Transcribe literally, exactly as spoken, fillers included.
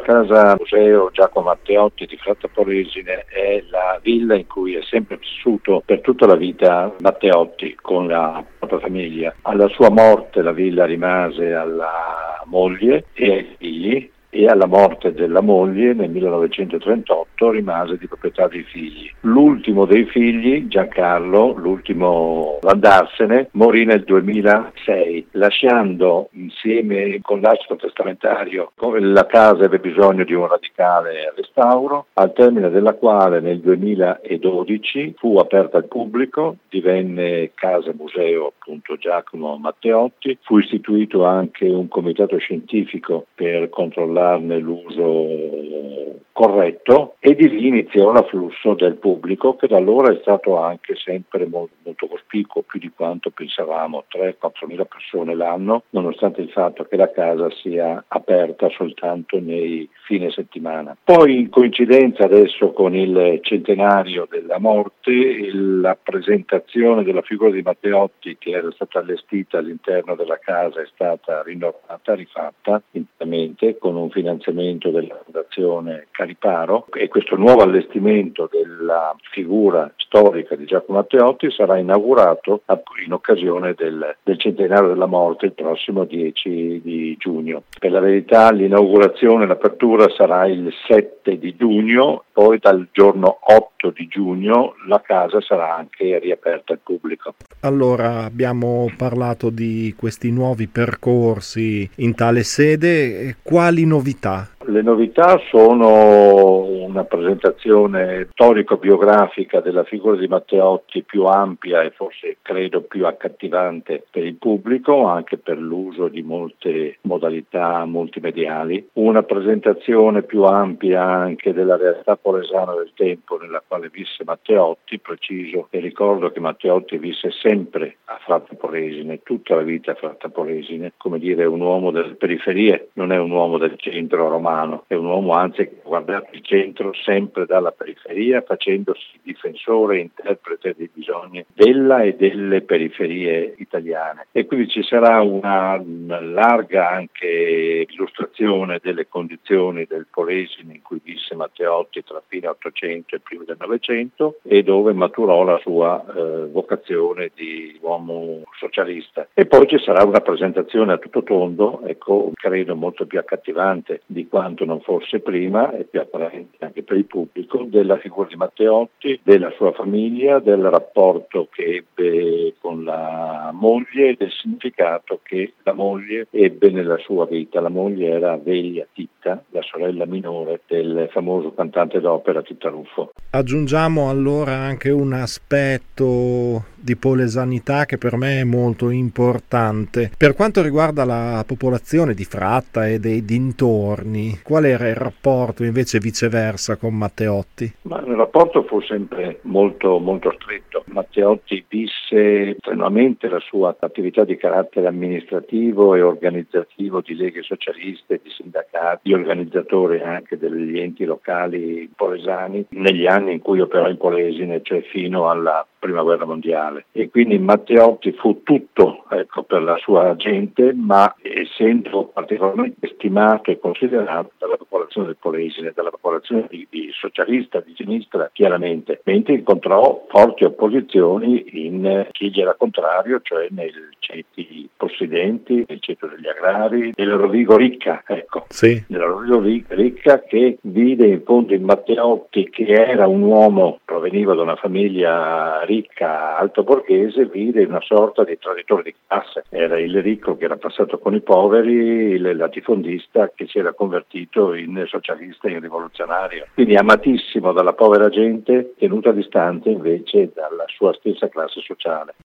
casa museo Giacomo Matteotti di Fratta Polesine è la villa in cui è sempre vissuto per tutta la vita Matteotti con la propria famiglia. Alla sua morte la villa rimase alla moglie e ai figli, e alla morte della moglie nel millenovecentotrentotto rimase di proprietà dei figli. L'ultimo dei figli, Giancarlo, l'ultimo ad andarsene, morì nel duemilasei, lasciando insieme con l'atto testamentario la casa ebbe bisogno di un radicale restauro, al termine della quale nel duemiladodici fu aperta al pubblico, divenne casa museo appunto Giacomo Matteotti, fu istituito anche un comitato scientifico per controllare l'uso corretto e di lì iniziò l'afflusso del pubblico, che da allora è stato anche sempre molto, molto cospicuo, più di quanto pensavamo, tre quattro mila persone l'anno, nonostante il fatto che la casa sia aperta soltanto nei fine settimana. Poi, in coincidenza adesso con il centenario della morte, la presentazione della figura di Matteotti, che era stata allestita all'interno della casa, è stata rinnovata, rifatta interamente con un finanziamento della Fondazione Cariparo, e questo nuovo allestimento della figura storica di Giacomo Matteotti sarà inaugurato in occasione del, del centenario della morte il prossimo dieci di giugno. Per la verità l'inaugurazione, l'apertura sarà il sette di giugno, poi dal giorno otto di giugno la casa sarà anche riaperta al pubblico. Allora, abbiamo parlato di questi nuovi percorsi in tale sede, quali novità? Le novità sono una presentazione storico-biografica della figura di Matteotti più ampia e forse credo più accattivante per il pubblico, anche per l'uso di molte modalità multimediali, una presentazione più ampia anche della realtà polesana del tempo nella quale visse Matteotti. Preciso e ricordo che Matteotti visse sempre a Fratta Polesine, tutta la vita a Fratta Polesine, come dire, un uomo delle periferie, non è un uomo del centro romano. È un uomo anzi che ha guardato il centro sempre dalla periferia, facendosi difensore e interprete dei bisogni della e delle periferie italiane. E quindi ci sarà una, una larga anche illustrazione delle condizioni del Polesine in cui visse Matteotti tra fine Ottocento e primi del Novecento, e dove maturò la sua eh, vocazione di uomo socialista. E poi ci sarà una presentazione a tutto tondo, ecco, credo molto più accattivante di quanto non fosse prima e più attraente anche per il pubblico, della figura di Matteotti, della sua famiglia, del rapporto che ebbe con la moglie e del significato che la moglie ebbe nella sua vita. La moglie era Velia Titta, la sorella minore del famoso cantante d'opera Titta Ruffo. Aggiungiamo allora anche un aspetto di polesanità che per me è molto importante. Per quanto riguarda la popolazione di Fratta e dei dintorni, qual era il rapporto invece viceversa con Matteotti? Ma il rapporto fu sempre molto, molto stretto. Matteotti visse strenuamente la sua attività di carattere amministrativo e organizzativo di leghe socialiste, di sindacati, di organizzatore anche degli enti locali polesani negli anni in cui operò in Polesine, cioè fino alla Prima Guerra Mondiale. E quindi Matteotti fu tutto, ecco, per la sua gente, ma essendo particolarmente stimato e considerato dalla popolazione del Polesine, dalla popolazione di, di socialista, di sinistra, chiaramente, mentre incontrò forti opposizioni in chi gli era contrario, cioè nei ceti possidenti, nel ceto degli agrari, nel Rovigo Ricca, ecco, sì. nella Rovigo Ricca, che vide in fondo in Matteotti, che era un uomo, proveniva da una famiglia ricca alto borghese, vide una sorta di traditore di classe. Era il ricco che era passato con i poveri, il latifondista che si era convertito in socialista e in rivoluzionario. Quindi amatissimo dalla povera gente, tenuto a distanza invece dalla sua stessa classe sociale.